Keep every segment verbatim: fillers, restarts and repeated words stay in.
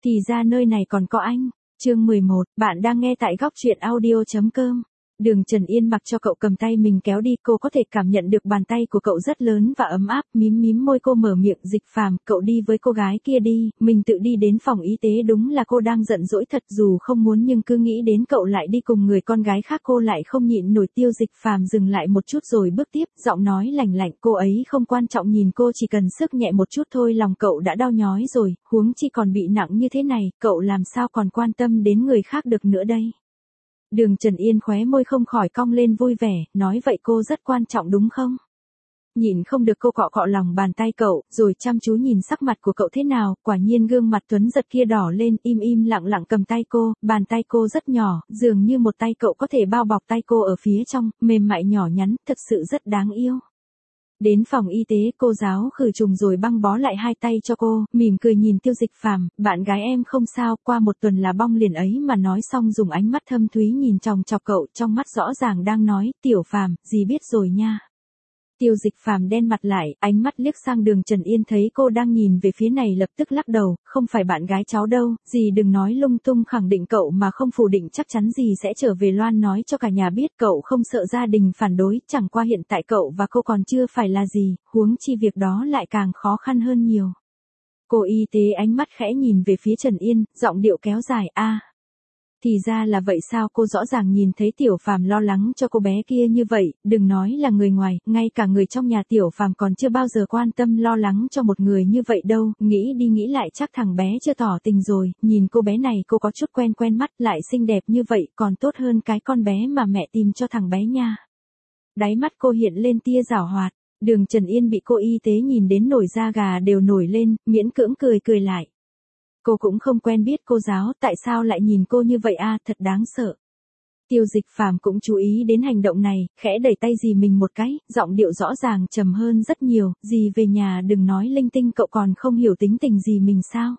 Thì ra nơi này còn có anh. Chương mười một, bạn đang nghe tại góc truyện audio chấm com. Đường Trần Yên mặc cho cậu cầm tay mình kéo đi, cô có thể cảm nhận được bàn tay của cậu rất lớn và ấm áp, mím mím môi cô mở miệng, Dịch Phàm, cậu đi với cô gái kia đi, mình tự đi đến phòng y tế. Đúng là cô đang giận dỗi thật, dù không muốn nhưng cứ nghĩ đến cậu lại đi cùng người con gái khác cô lại không nhịn nổi. Tiêu Dịch Phàm dừng lại một chút rồi bước tiếp, giọng nói lành lạnh, cô ấy không quan trọng, nhìn cô chỉ cần sức nhẹ một chút thôi lòng cậu đã đau nhói rồi, huống chi còn bị nặng như thế này, cậu làm sao còn quan tâm đến người khác được nữa đây. Đường Trần Yên khóe môi không khỏi cong lên vui vẻ, nói vậy cô rất quan trọng đúng không? Nhịn không được cô cọ cọ lòng bàn tay cậu, rồi chăm chú nhìn sắc mặt của cậu thế nào, quả nhiên gương mặt tuấn giật kia đỏ lên, im im lặng lặng cầm tay cô, bàn tay cô rất nhỏ, dường như một tay cậu có thể bao bọc tay cô ở phía trong, mềm mại nhỏ nhắn, thật sự rất đáng yêu. Đến phòng y tế, cô giáo khử trùng rồi băng bó lại hai tay cho cô, mỉm cười nhìn Tiêu Dịch Phàm, bạn gái em không sao, qua một tuần là bong liền ấy mà. Nói xong dùng ánh mắt thâm thúy nhìn chòng chọc cậu, trong mắt rõ ràng đang nói, Tiểu Phàm, dì biết rồi nha. Tiêu Dịch Phàm đen mặt lại, ánh mắt liếc sang Đường Trần Yên thấy cô đang nhìn về phía này lập tức lắc đầu, không phải bạn gái cháu đâu, dì đừng nói lung tung, khẳng định cậu mà không phủ định chắc chắn dì sẽ trở về loan nói cho cả nhà biết, cậu không sợ gia đình phản đối, chẳng qua hiện tại cậu và cô còn chưa phải là gì, huống chi việc đó lại càng khó khăn hơn nhiều. Cô y tế ánh mắt khẽ nhìn về phía Trần Yên, giọng điệu kéo dài, a Thì ra là vậy sao, cô rõ ràng nhìn thấy Tiểu Phàm lo lắng cho cô bé kia như vậy, đừng nói là người ngoài, ngay cả người trong nhà Tiểu Phàm còn chưa bao giờ quan tâm lo lắng cho một người như vậy đâu, nghĩ đi nghĩ lại chắc thằng bé chưa tỏ tình rồi, nhìn cô bé này cô có chút quen quen mắt, lại xinh đẹp như vậy, còn tốt hơn cái con bé mà mẹ tìm cho thằng bé nha. Đáy mắt cô hiện lên tia giảo hoạt, Đường Trần Yên bị cô y tế nhìn đến nổi da gà đều nổi lên, miễn cưỡng cười cười lại. Cô cũng không quen biết cô giáo, tại sao lại nhìn cô như vậy a, thật đáng sợ. Tiêu Dịch Phàm cũng chú ý đến hành động này, khẽ đẩy tay dì mình một cái, giọng điệu rõ ràng trầm hơn rất nhiều, dì về nhà đừng nói linh tinh, cậu còn không hiểu tính tình dì mình sao?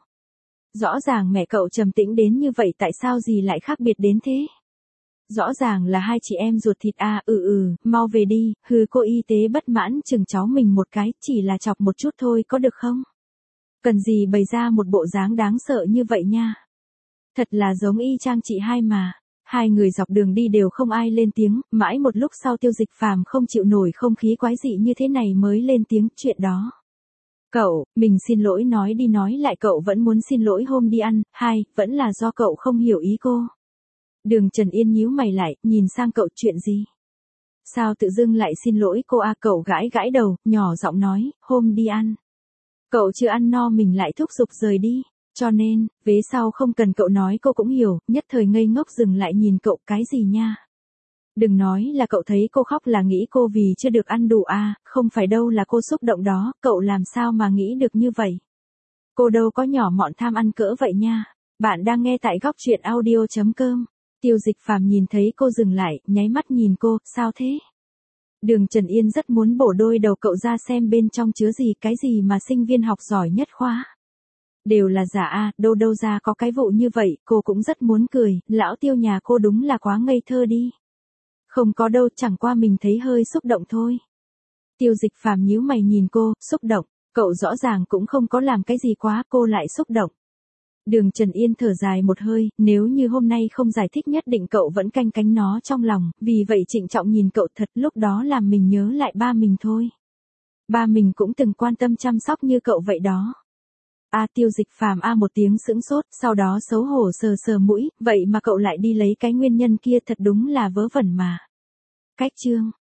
Rõ ràng mẹ cậu trầm tĩnh đến như vậy, tại sao dì lại khác biệt đến thế? Rõ ràng là hai chị em ruột thịt a, ừ ừ, mau về đi, hừ. Cô y tế bất mãn chừng cháu mình một cái, chỉ là chọc một chút thôi có được không? Cần gì bày ra một bộ dáng đáng sợ như vậy nha. Thật là giống y chang chị hai mà. Hai người dọc đường đi đều không ai lên tiếng, mãi một lúc sau Tiêu Dịch Phàm không chịu nổi không khí quái dị như thế này mới lên tiếng, chuyện đó. Cậu, mình xin lỗi, nói đi nói lại cậu vẫn muốn xin lỗi hôm đi ăn, hai, vẫn là do cậu không hiểu ý cô. Đường Trần Yên nhíu mày lại, nhìn sang cậu, chuyện gì? Sao tự dưng lại xin lỗi cô a? Cậu gãi gãi đầu, nhỏ giọng nói, hôm đi ăn. Cậu chưa ăn no mình lại thúc giục rời đi, cho nên, vế sau không cần cậu nói cô cũng hiểu, nhất thời ngây ngốc dừng lại nhìn cậu, cái gì nha? Đừng nói là cậu thấy cô khóc là nghĩ cô vì chưa được ăn đủ à, không phải đâu, là cô xúc động đó, cậu làm sao mà nghĩ được như vậy? Cô đâu có nhỏ mọn tham ăn cỡ vậy nha. Bạn đang nghe tại góc truyện audio chấm com. Tiêu Dịch Phàm nhìn thấy cô dừng lại, nháy mắt nhìn cô, sao thế? Đường Trần Yên rất muốn bổ đôi đầu cậu ra xem bên trong chứa gì, cái gì mà sinh viên học giỏi nhất khoa. Đều là giả a, đâu đâu ra có cái vụ như vậy, cô cũng rất muốn cười, lão Tiêu nhà cô đúng là quá ngây thơ đi. Không có đâu, chẳng qua mình thấy hơi xúc động thôi. Tiêu Dịch Phàm nhíu mày nhìn cô, xúc động, cậu rõ ràng cũng không có làm cái gì quá, cô lại xúc động. Đường Trần Yên thở dài một hơi, nếu như hôm nay không giải thích nhất định cậu vẫn canh cánh nó trong lòng, vì vậy trịnh trọng nhìn cậu, thật lúc đó làm mình nhớ lại ba mình thôi. Ba mình cũng từng quan tâm chăm sóc như cậu vậy đó. A Tiêu Dịch Phàm a một tiếng sững sốt, sau đó xấu hổ sờ sờ mũi, vậy mà cậu lại đi lấy cái nguyên nhân kia, thật đúng là vớ vẩn mà. Cách chương